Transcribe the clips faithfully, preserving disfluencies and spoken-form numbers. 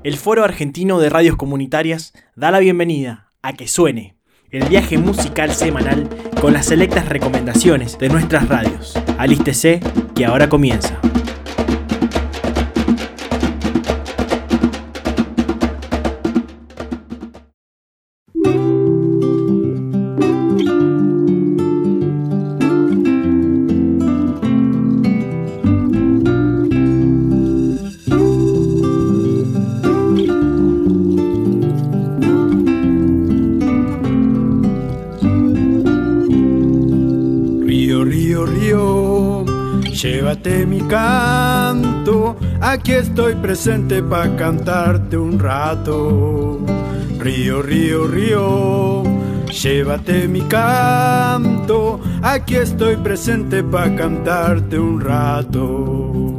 El Foro Argentino de Radios Comunitarias da la bienvenida a Que Suene, el viaje musical semanal con las selectas recomendaciones de nuestras radios. Alístese, que ahora comienza. Llévate mi canto, aquí estoy presente pa' cantarte un rato. Río, río, río, llévate mi canto, aquí estoy presente pa' cantarte un rato.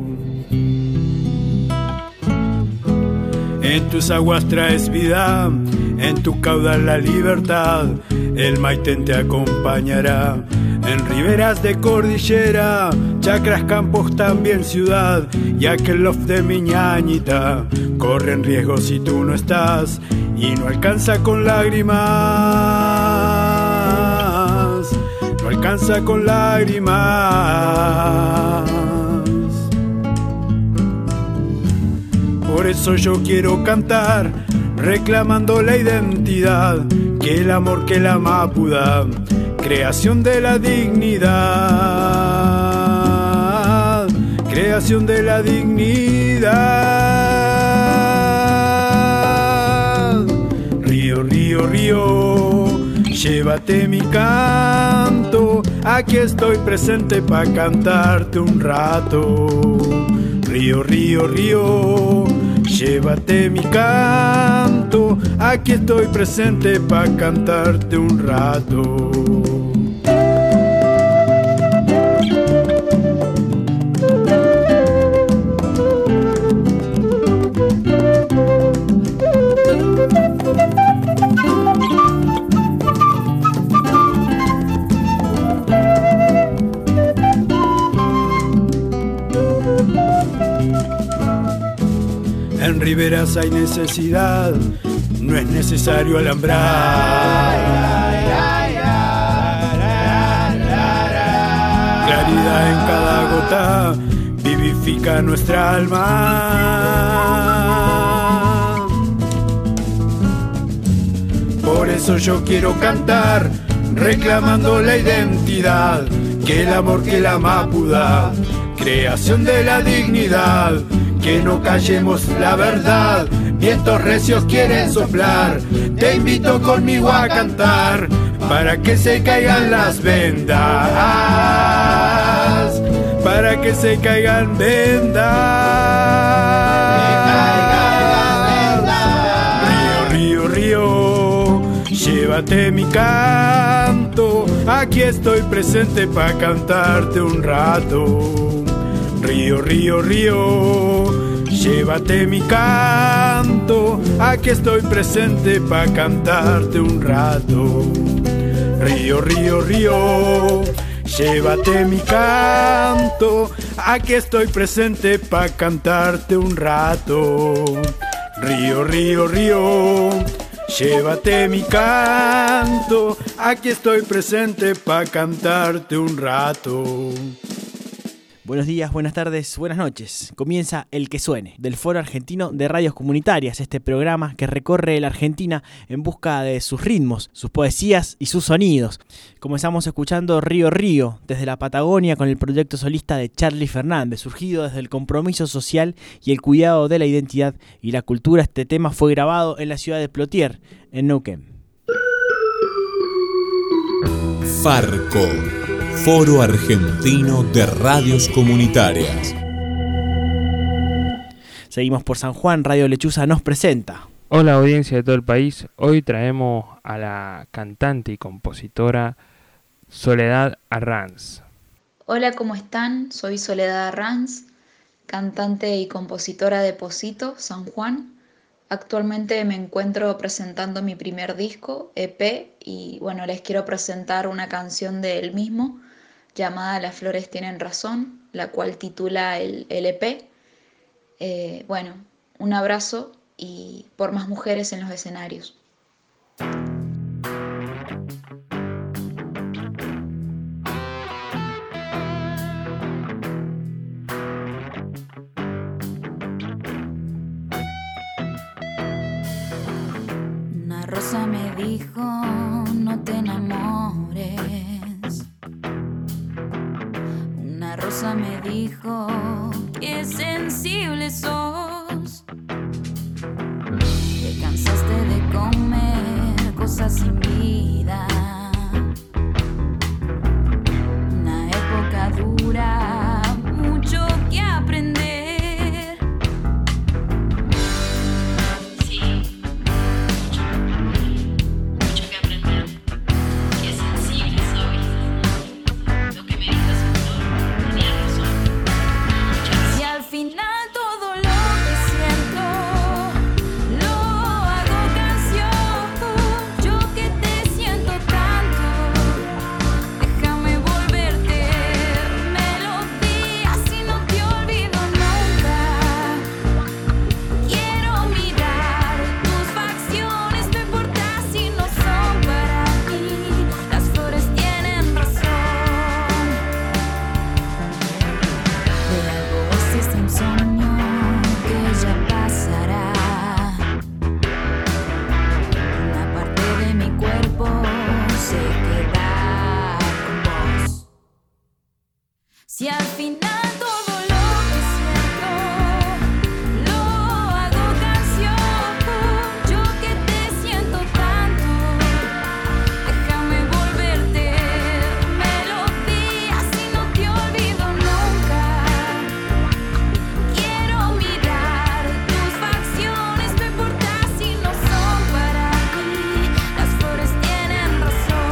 En tus aguas traes vida, en tu caudal la libertad, el Maitén te acompañará. En riberas de cordillera, chacras, campos, también ciudad, y aquel loft de mi ñañita corren riesgos si tú no estás, y no alcanza con lágrimas, no alcanza con lágrimas. Por eso yo quiero cantar, reclamando la identidad, que el amor que la Mapuda, creación de la dignidad, creación de la dignidad. Río, río, río, llévate mi canto, aquí estoy presente pa' cantarte un rato. Río, río, río, llévate mi canto, aquí estoy presente pa' cantarte un rato. En riberas hay necesidad, no es necesario alambrar. Claridad en cada gota vivifica nuestra alma. Por eso yo quiero cantar, reclamando la identidad, que el amor que la Mapuda, creación de la dignidad. Que no callemos la verdad, vientos recios quieren soplar. Te invito conmigo a cantar, para que se caigan las vendas, para que se caigan vendas. Río, río, río, llévate mi canto, aquí estoy presente pa' cantarte un rato. Río, río, río, llévate mi canto, aquí estoy presente pa' cantarte un rato. Río, río, río, llévate mi canto, aquí estoy presente pa' cantarte un rato. Río, río, río, llévate mi canto, aquí estoy presente pa' cantarte un rato. Buenos días, buenas tardes, buenas noches. Comienza El Que Suene, del Foro Argentino de Radios Comunitarias, este programa que recorre la Argentina en busca de sus ritmos, sus poesías y sus sonidos. Comenzamos escuchando Río Río, desde la Patagonia, con el proyecto solista de Charly Fernández, surgido desde el compromiso social y el cuidado de la identidad y la cultura. Este tema fue grabado en la ciudad de Plotier, en Neuquén. Farco, Foro Argentino de Radios Comunitarias. Seguimos por San Juan, Radio Lechuza nos presenta. Hola audiencia de todo el país, hoy traemos a la cantante y compositora Soledad Arranz. Hola, ¿cómo están? Soy Soledad Arranz, cantante y compositora de Pocito, San Juan. Actualmente me encuentro presentando mi primer disco, E P, y bueno, les quiero presentar una canción del mismo llamada Las flores tienen razón, la cual titula el, el E P. Eh, bueno, un abrazo y por más mujeres en los escenarios. Una rosa me dijo, no te enamores. Una rosa me dijo, qué sensible sos. Te cansaste de comer cosas sin vida. Una época dura, mucho que aprender. Sí, mucho, mucho que aprender. Qué sensible soy. Lo que me dijo seguro tenía razón. Muchas. Si al final todo lo que siento lo hago canción, yo que te siento tanto, déjame volverte melodía si no te olvido nunca. Quiero mirar tus facciones, no importa si no son para mí, las flores tienen razón. De algo es este insomnio que ya pasará. Una parte de mi cuerpo se queda con vos. Si al final todo lo que siento lo hago canción, yo que te siento tanto, déjame volverte melodía si no te olvido nunca. Quiero mirar tus facciones, no importa si no son para mí, las flores tienen razón.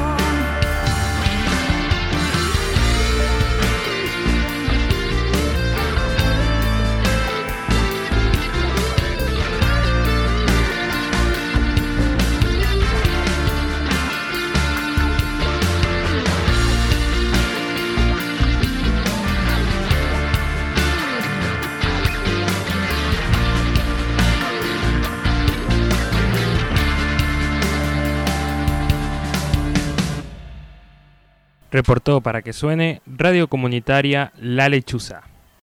Reportó para que suene Radio Comunitaria La Lechuza.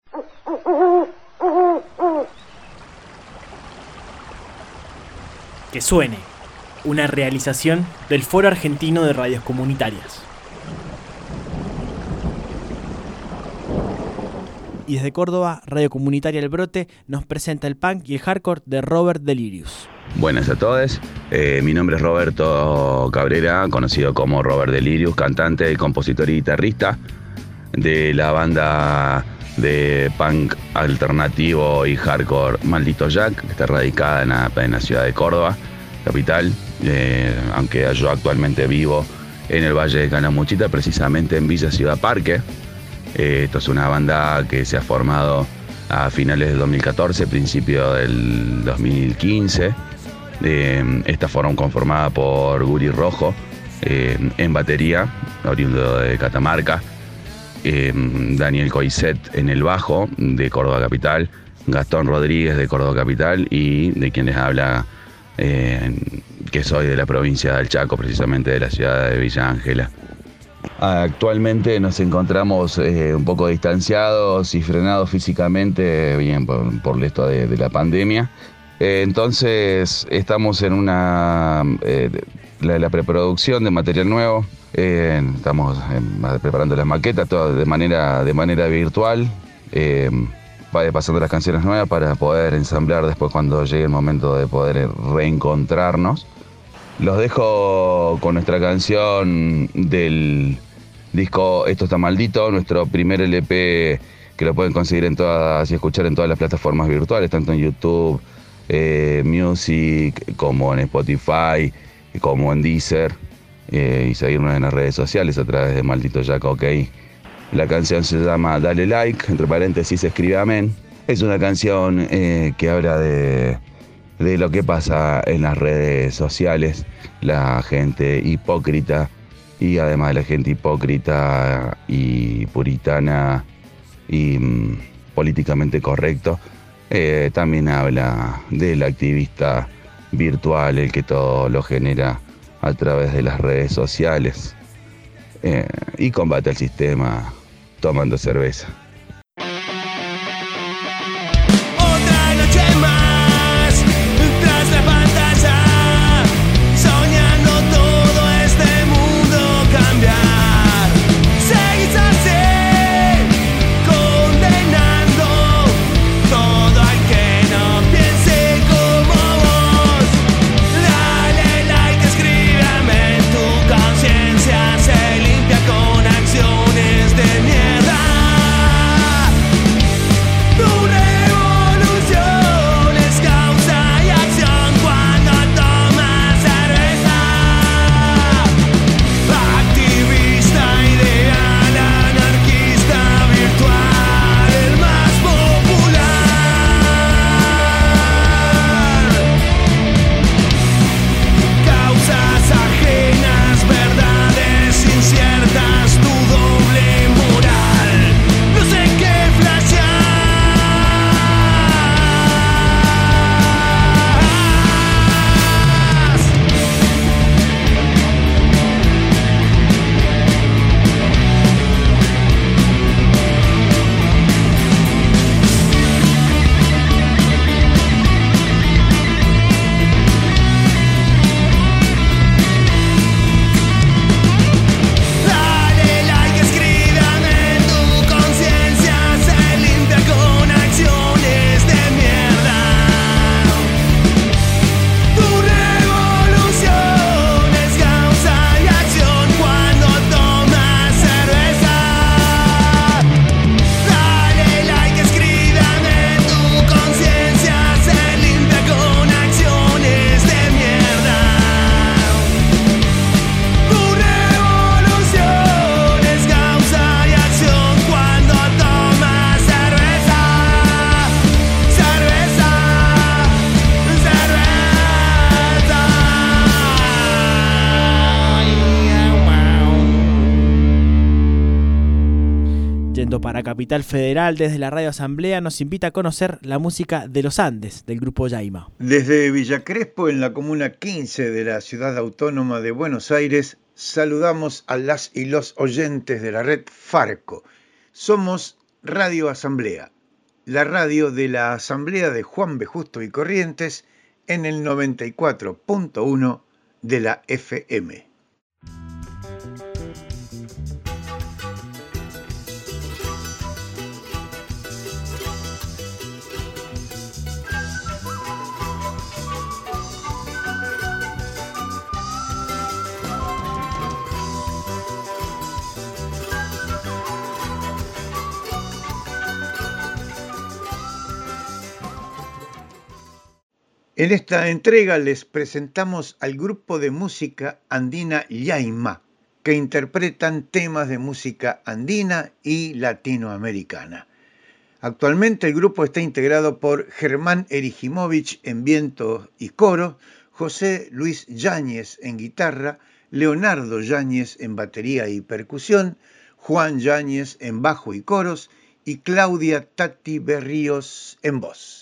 Que suene, una realización del Foro Argentino de Radios Comunitarias. Y desde Córdoba, Radio Comunitaria El Brote nos presenta el punk y el hardcore de Robert Delirious. Buenas a todos, eh, mi nombre es Roberto Cabrera, conocido como Robert Delirious, cantante, compositor y guitarrista de la banda de punk alternativo y hardcore Maldito Jack, que está radicada en la, en la ciudad de Córdoba, capital, eh, aunque yo actualmente vivo en el Valle de Calamuchita, precisamente en Villa Ciudad Parque. Eh, esto es una banda que se ha formado a finales del dos mil catorce, principio del dos mil quince. Eh, esta forma conformada por Guri Rojo eh, en batería, oriundo de Catamarca, eh, Daniel Coiset en el bajo, de Córdoba Capital, Gastón Rodríguez de Córdoba Capital y de quien les habla, eh, que soy de la provincia del Chaco, precisamente de la ciudad de Villa Ángela. Actualmente nos encontramos eh, un poco distanciados y frenados físicamente, bien por, por esto de, de la pandemia. Eh, entonces estamos en una eh, la, la preproducción de material nuevo. Eh, estamos eh, preparando las maquetas, todo de manera de manera virtual, eh, pasando las canciones nuevas para poder ensamblar después cuando llegue el momento de poder reencontrarnos. Los dejo con nuestra canción del disco Esto está maldito, nuestro primer L P que lo pueden conseguir en todas y escuchar en todas las plataformas virtuales, tanto en YouTube, eh, Music, como en Spotify, como en Deezer, eh, y seguirnos en las redes sociales a través de Maldito Jack, ok. La canción se llama Dale Like, entre paréntesis se escribe amén. Es una canción eh, que habla de... de lo que pasa en las redes sociales, la gente hipócrita y además de la gente hipócrita y puritana y mm, políticamente correcto, Eh, también habla del activista virtual, el que todo lo genera a través de las redes sociales, eh, y combate al sistema tomando cerveza. Otra noche más tras la pantalla, soñando todo este mundo cambiar. Seguís así, condenando todo al que no piense como vos. Dale like, escríbeme, tu conciencia se limpia con acciones de mierda. Tu revolución es causa y acción cuando tomas cerveza. Activista ideal, anarquista virtual, el más popular. Causas ajenas, verdades inciertas, tu doble moral. No sé qué flashear. Dale like, escríbame, tu conciencia se limpia con acciones de mierda. Tu revolución es causa y acción cuando tomas cerveza. Dale like, escríbame, tu conciencia se limpia con acciones de mierda. Tu revolución es causa y acción cuando tomas cerveza. Cerveza, cerveza. Yendo para Capital Federal, desde la Radio Asamblea nos invita a conocer la música de los Andes, del grupo Yaima. Desde Villa Crespo, en la comuna quince de la Ciudad Autónoma de Buenos Aires, saludamos a las y los oyentes de la red Farco. Somos Radio Asamblea, la radio de la Asamblea de Juan B. Justo y Corrientes, en el noventa y cuatro punto uno de la F M. En esta entrega les presentamos al grupo de música andina Yaima, que interpretan temas de música andina y latinoamericana. Actualmente el grupo está integrado por Germán Erigimovich en viento y coro, José Luis Yáñez en guitarra, Leonardo Yáñez en batería y percusión, Juan Yáñez en bajo y coros y Claudia Tati Berríos en voz.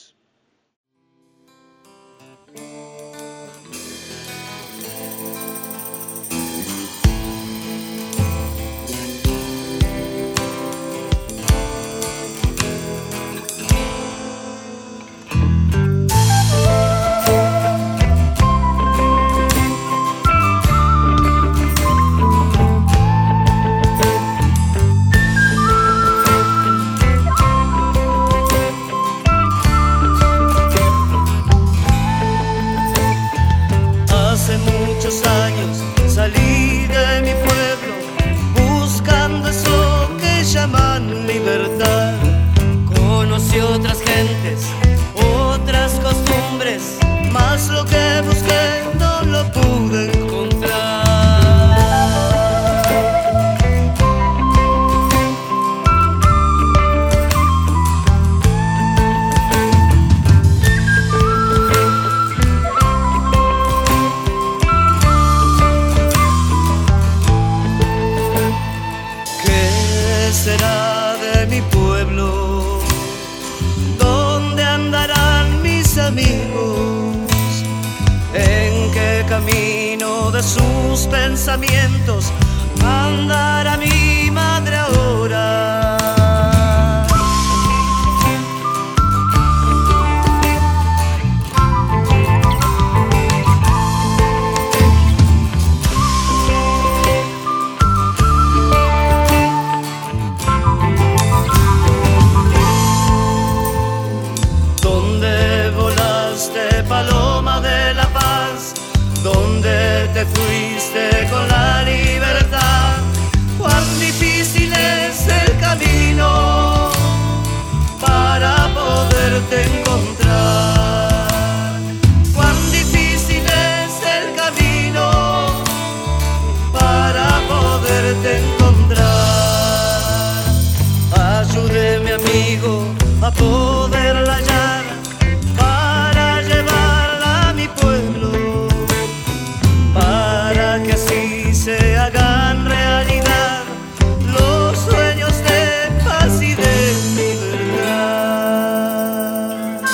será de mi pueblo? ¿Dónde anda mis amigos, en qué camino de sus pensamientos andará mi madre ahora. Paloma de la paz, donde te fuiste con la libertad. Cuán difícil es el camino para poderte encontrar. Cuán difícil es el camino para poderte encontrar. Ayúdeme, amigo, a poderla hallar, para que así se hagan realidad los sueños de paz y de libertad.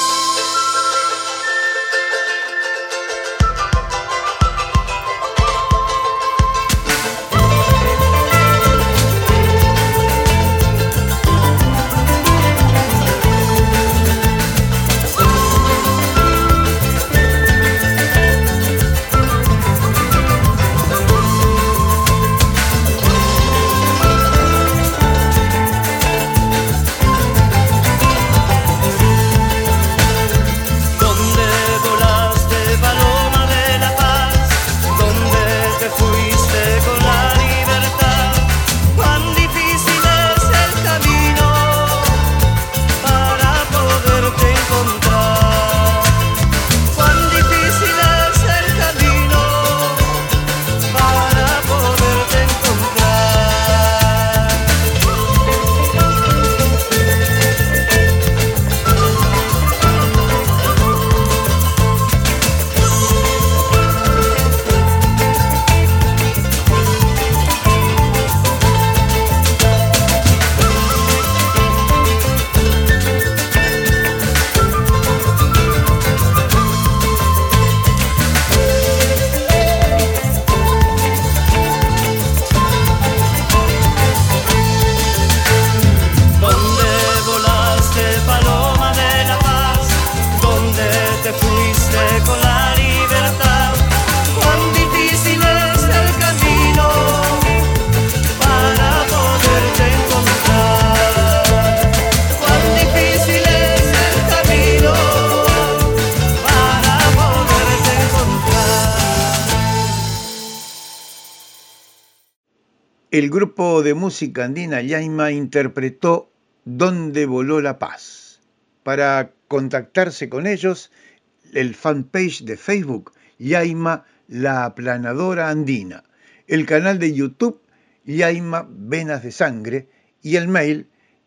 El grupo de música andina Llaima interpretó ¿Dónde voló la paz? Para contactarse con ellos, el fanpage de Facebook Llaima La Aplanadora Andina, el canal de YouTube Llaima Venas de Sangre y el mail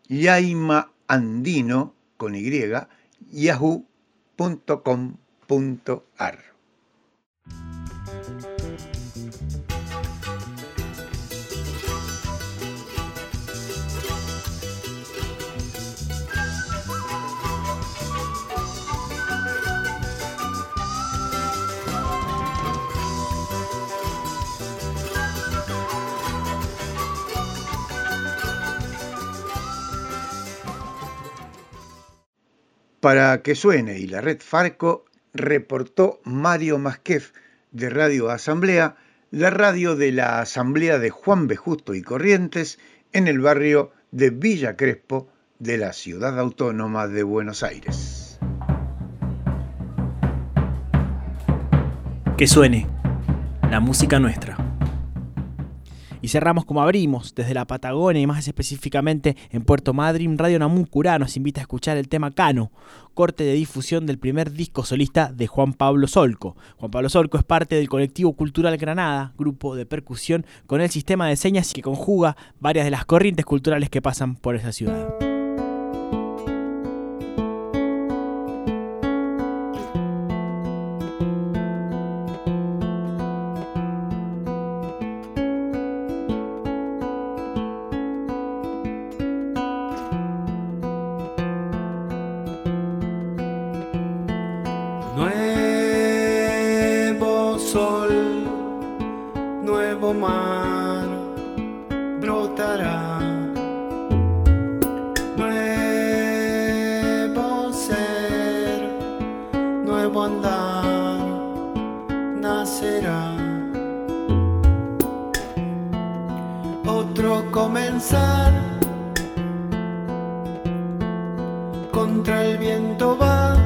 llaimaandino con y yahoo punto com punto ar. Para que suene y la red Farco, reportó Mario Masquef de Radio Asamblea, la radio de la Asamblea de Juan B. Justo y Corrientes en el barrio de Villa Crespo de la Ciudad Autónoma de Buenos Aires. Que suene la música nuestra. Y cerramos como abrimos, desde la Patagonia y más específicamente en Puerto Madryn. Radio Namuncurá nos invita a escuchar el tema Cano, corte de difusión del primer disco solista de Juan Pablo Solco. Juan Pablo Solco es parte del colectivo cultural Granada, grupo de percusión con el sistema de señas que conjuga varias de las corrientes culturales que pasan por esa ciudad. nuevo mar brotará, nuevo ser, nuevo andar nacerá, otro comenzar, contra el viento va,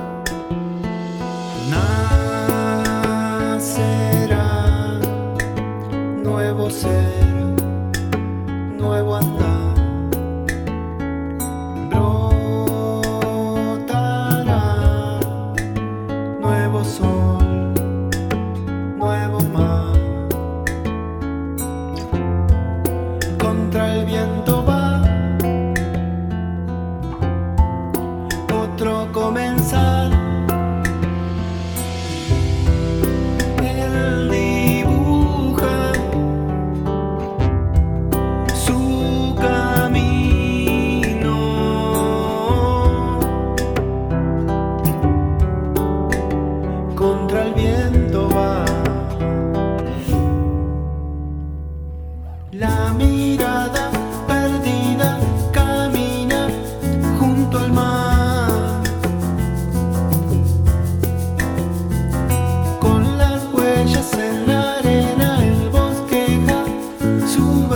nacerá, nuevo ser, nuevo andar, brotará, nuevo sol, nuevo mar, contra el viento va, otro comenzar, él dibuja su camino, contra el viento va, la mirada perdida camina junto al mar, con las huellas en la arena el bosqueja su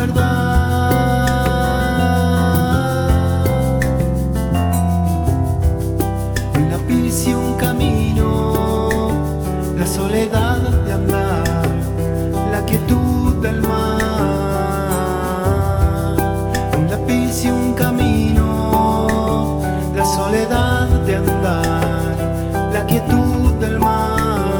verdad. En la piso un camino, la soledad de andar, la quietud del mar. En la piso un camino, la soledad de andar, la quietud del mar.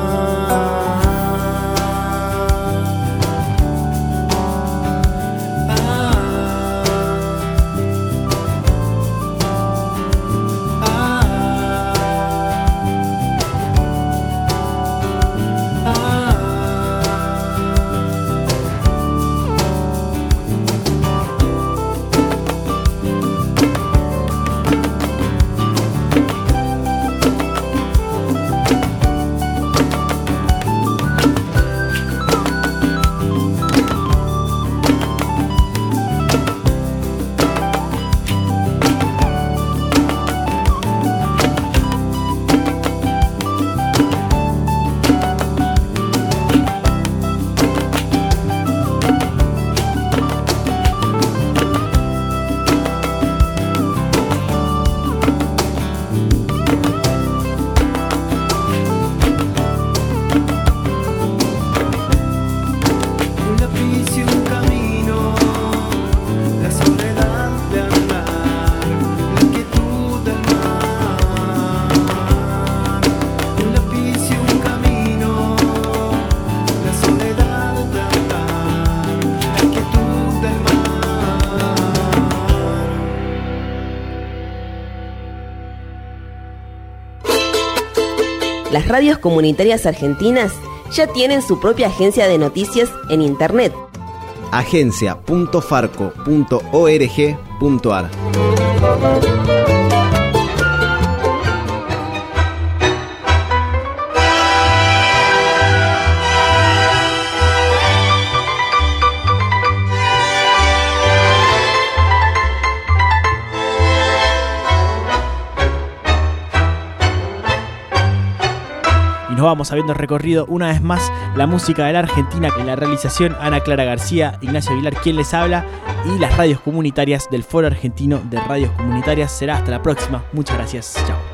Las radios comunitarias argentinas ya tienen su propia agencia de noticias en internet. agencia punto farco punto org punto ar. Nos vamos habiendo recorrido una vez más la música de la Argentina, en la realización Ana Clara García, Ignacio Aguilar quien les habla, y las radios comunitarias del Foro Argentino de Radios Comunitarias. Será hasta la próxima. Muchas gracias. Chao.